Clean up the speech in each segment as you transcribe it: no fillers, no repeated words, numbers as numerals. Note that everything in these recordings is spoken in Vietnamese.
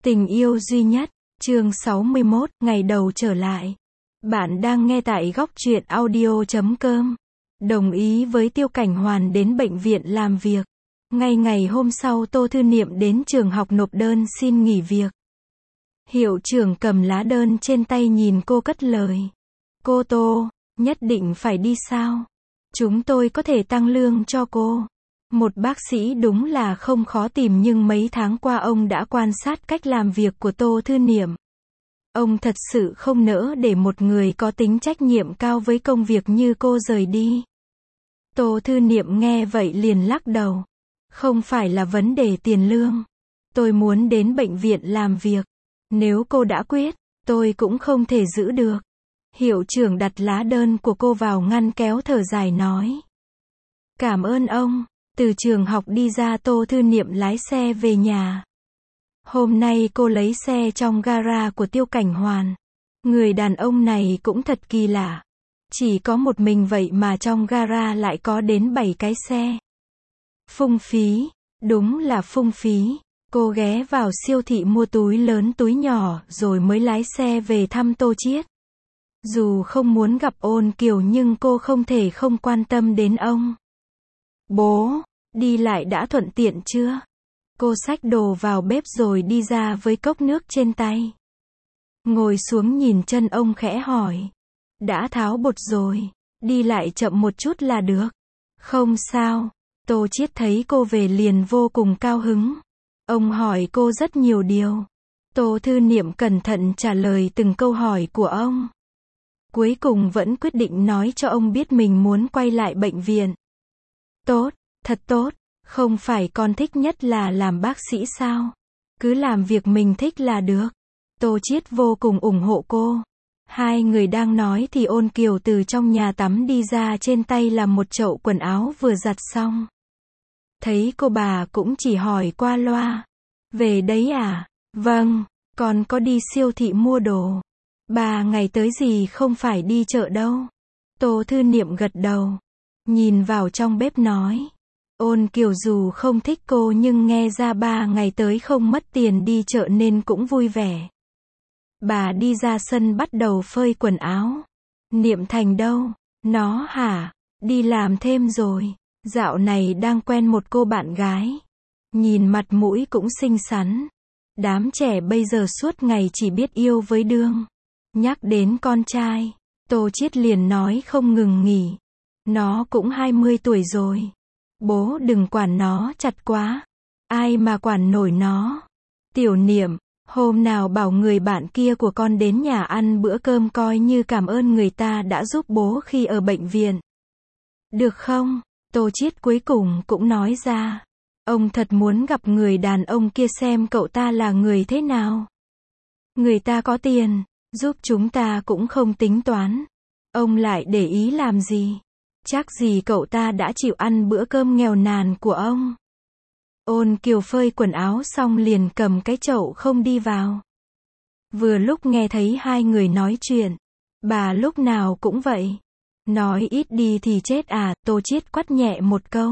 Tình yêu duy nhất, chương 61, ngày đầu trở lại. Bạn đang nghe tại góc truyện audio.com. Đồng ý với Tiêu Cảnh Hoàn đến bệnh viện làm việc. Ngay ngày hôm sau Tô Thư Niệm đến trường học nộp đơn xin nghỉ việc. Hiệu trưởng cầm lá đơn trên tay nhìn cô cất lời. Cô Tô, nhất định phải đi sao? Chúng tôi có thể tăng lương cho cô. Một bác sĩ đúng là không khó tìm nhưng mấy tháng qua ông đã quan sát cách làm việc của Tô Thư Niệm. Ông thật sự không nỡ để một người có tính trách nhiệm cao với công việc như cô rời đi. Tô Thư Niệm nghe vậy liền lắc đầu. Không phải là vấn đề tiền lương. Tôi muốn đến bệnh viện làm việc. Nếu cô đã quyết, tôi cũng không thể giữ được. Hiệu trưởng đặt lá đơn của cô vào ngăn kéo thở dài nói. Cảm ơn ông. Từ trường học đi ra Tô Thư Niệm lái xe về nhà. Hôm nay cô lấy xe trong gara của Tiêu Cảnh Hoàn. Người đàn ông này cũng thật kỳ lạ. Chỉ có một mình vậy mà trong gara lại có đến 7 cái xe. Phung phí, đúng là phung phí. Cô ghé vào siêu thị mua túi lớn túi nhỏ rồi mới lái xe về thăm Tô Chiết. Dù không muốn gặp Ôn Kiều nhưng cô không thể không quan tâm đến ông. Bố, đi lại đã thuận tiện chưa? Cô xách đồ vào bếp rồi đi ra với cốc nước trên tay. Ngồi xuống nhìn chân ông khẽ hỏi. Đã tháo bột rồi, đi lại chậm một chút là được. Không sao. Tô Chiết thấy cô về liền vô cùng cao hứng. Ông hỏi cô rất nhiều điều. Tô Thư Niệm cẩn thận trả lời từng câu hỏi của ông. Cuối cùng vẫn quyết định nói cho ông biết mình muốn quay lại bệnh viện. Tốt, thật tốt, không phải con thích nhất là làm bác sĩ sao? Cứ làm việc mình thích là được. Tô Chiết vô cùng ủng hộ cô. Hai người đang nói thì Ôn Kiều từ trong nhà tắm đi ra, trên tay là một chậu quần áo vừa giặt xong. Thấy cô bà cũng chỉ hỏi qua loa. Về đấy à? Vâng, con có đi siêu thị mua đồ. 3 ngày tới gì không phải đi chợ đâu. Tô Thư Niệm gật đầu. Nhìn vào trong bếp nói. Ôn Kiều dù không thích cô nhưng nghe ra 3 ngày tới không mất tiền đi chợ nên cũng vui vẻ. Bà đi ra sân bắt đầu phơi quần áo. Niệm Thành đâu? Nó hả? Đi làm thêm rồi. Dạo này đang quen một cô bạn gái. Nhìn mặt mũi cũng xinh xắn. Đám trẻ bây giờ suốt ngày chỉ biết yêu với đương. Nhắc đến con trai, Tô Chiết liền nói không ngừng nghỉ. Nó cũng 20 tuổi rồi. Bố đừng quản nó chặt quá. Ai mà quản nổi nó. Tiểu Niệm, hôm nào bảo người bạn kia của con đến nhà ăn bữa cơm coi như cảm ơn người ta đã giúp bố khi ở bệnh viện. Được không? Tô Chiết cuối cùng cũng nói ra. Ông thật muốn gặp người đàn ông kia xem cậu ta là người thế nào. Người ta có tiền, giúp chúng ta cũng không tính toán. Ông lại để ý làm gì? Chắc gì cậu ta đã chịu ăn bữa cơm nghèo nàn của ông. Ôn Kiều phơi quần áo xong liền cầm cái chậu không đi vào. Vừa lúc nghe thấy hai người nói chuyện. Bà lúc nào cũng vậy. Nói ít đi thì chết à, Tô Chiết quát nhẹ một câu.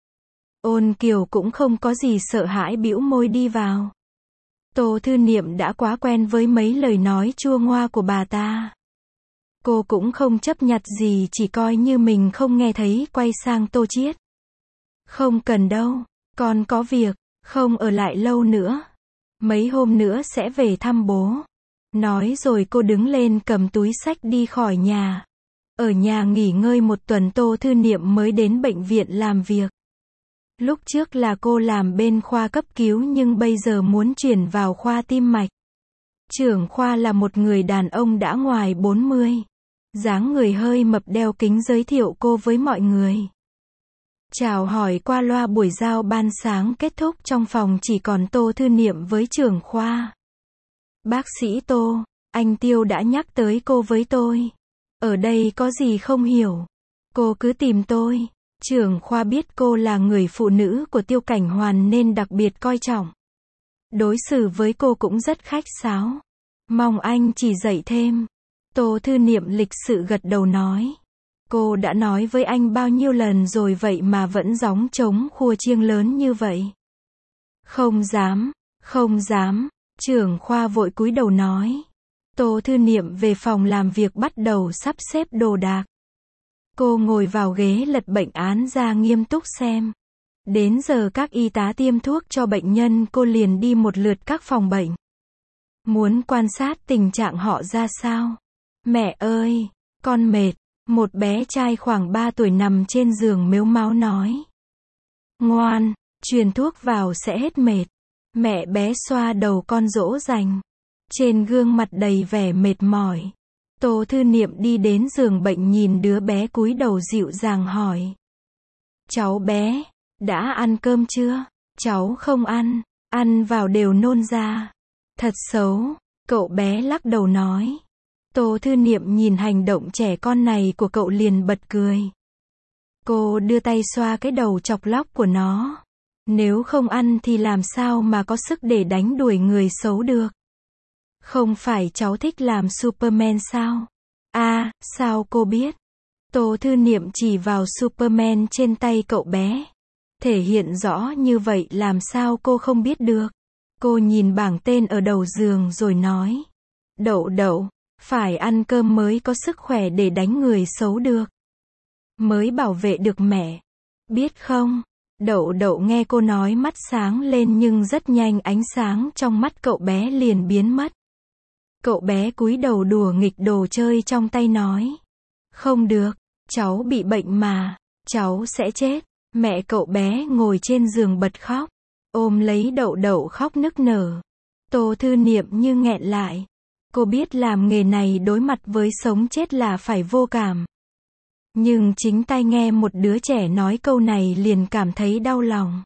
Ôn Kiều cũng không có gì sợ hãi bĩu môi đi vào. Tô Thư Niệm đã quá quen với mấy lời nói chua ngoa của bà ta. Cô cũng không chấp nhặt gì, chỉ coi như mình không nghe thấy, quay sang Tô Chiết. Không cần đâu, con có việc, không ở lại lâu nữa. Mấy hôm nữa sẽ về thăm bố. Nói rồi cô đứng lên cầm túi xách đi khỏi nhà. Ở nhà nghỉ ngơi một tuần Tô Thư Niệm mới đến bệnh viện làm việc. Lúc trước là cô làm bên khoa cấp cứu nhưng bây giờ muốn chuyển vào khoa tim mạch. Trưởng khoa là một người đàn ông đã ngoài 40. Dáng người hơi mập đeo kính giới thiệu cô với mọi người. Chào hỏi qua loa buổi giao ban sáng kết thúc, trong phòng chỉ còn Tô Thư Niệm với trưởng khoa. Bác sĩ Tô, anh Tiêu đã nhắc tới cô với tôi. Ở đây có gì không hiểu? Cô cứ tìm tôi. Trưởng khoa biết cô là người phụ nữ của Tiêu Cảnh Hoàn nên đặc biệt coi trọng. Đối xử với cô cũng rất khách sáo. Mong anh chỉ dạy thêm. Tô Thư Niệm lịch sự gật đầu nói. Cô đã nói với anh bao nhiêu lần rồi vậy mà vẫn gióng trống khua chiêng lớn như vậy. Không dám, Trưởng khoa vội cúi đầu nói. Tô Thư Niệm về phòng làm việc bắt đầu sắp xếp đồ đạc. Cô ngồi vào ghế lật bệnh án ra nghiêm túc xem. Đến giờ các y tá tiêm thuốc cho bệnh nhân, cô liền đi một lượt các phòng bệnh. Muốn quan sát tình trạng họ ra sao. Mẹ ơi, con mệt. Một bé trai khoảng 3 tuổi nằm trên giường mếu máo nói. Ngoan, truyền thuốc vào sẽ hết mệt. Mẹ bé xoa đầu con dỗ dành. Trên gương mặt đầy vẻ mệt mỏi. Tô Thư Niệm đi đến giường bệnh nhìn đứa bé cúi đầu dịu dàng hỏi. Cháu bé, đã ăn cơm chưa? Cháu không ăn, ăn vào đều nôn ra. Thật xấu, cậu bé lắc đầu nói. Tô Thư Niệm nhìn hành động trẻ con này của cậu liền bật cười. Cô đưa tay xoa cái đầu chọc lóc của nó. Nếu không ăn thì làm sao mà có sức để đánh đuổi người xấu được? Không phải cháu thích làm Superman sao? À, sao cô biết? Tô Thư Niệm chỉ vào Superman trên tay cậu bé. Thể hiện rõ như vậy làm sao cô không biết được? Cô nhìn bảng tên ở đầu giường rồi nói. Đậu đậu, phải ăn cơm mới có sức khỏe để đánh người xấu được. Mới bảo vệ được mẹ. Biết không? Đậu đậu nghe cô nói mắt sáng lên nhưng rất nhanh ánh sáng trong mắt cậu bé liền biến mất. Cậu bé cúi đầu đùa nghịch đồ chơi trong tay nói. Không được, cháu bị bệnh mà, cháu sẽ chết. Mẹ cậu bé ngồi trên giường bật khóc, ôm lấy đậu đậu khóc nức nở. Tô Thư Niệm như nghẹn lại. Cô biết làm nghề này đối mặt với sống chết là phải vô cảm. Nhưng chính tai nghe một đứa trẻ nói câu này liền cảm thấy đau lòng.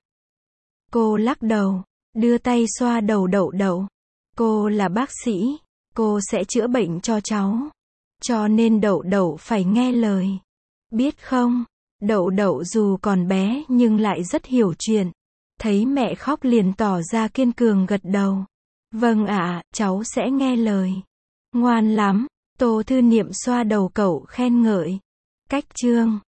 Cô lắc đầu, đưa tay xoa đầu đậu đậu. Cô là bác sĩ, cô sẽ chữa bệnh cho cháu. Cho nên đậu đậu phải nghe lời. Biết không, đậu đậu dù còn bé nhưng lại rất hiểu chuyện. Thấy mẹ khóc liền tỏ ra kiên cường gật đầu. Vâng ạ, cháu sẽ nghe lời. Ngoan lắm, Tô Thư Niệm xoa đầu cậu khen ngợi. Cách chương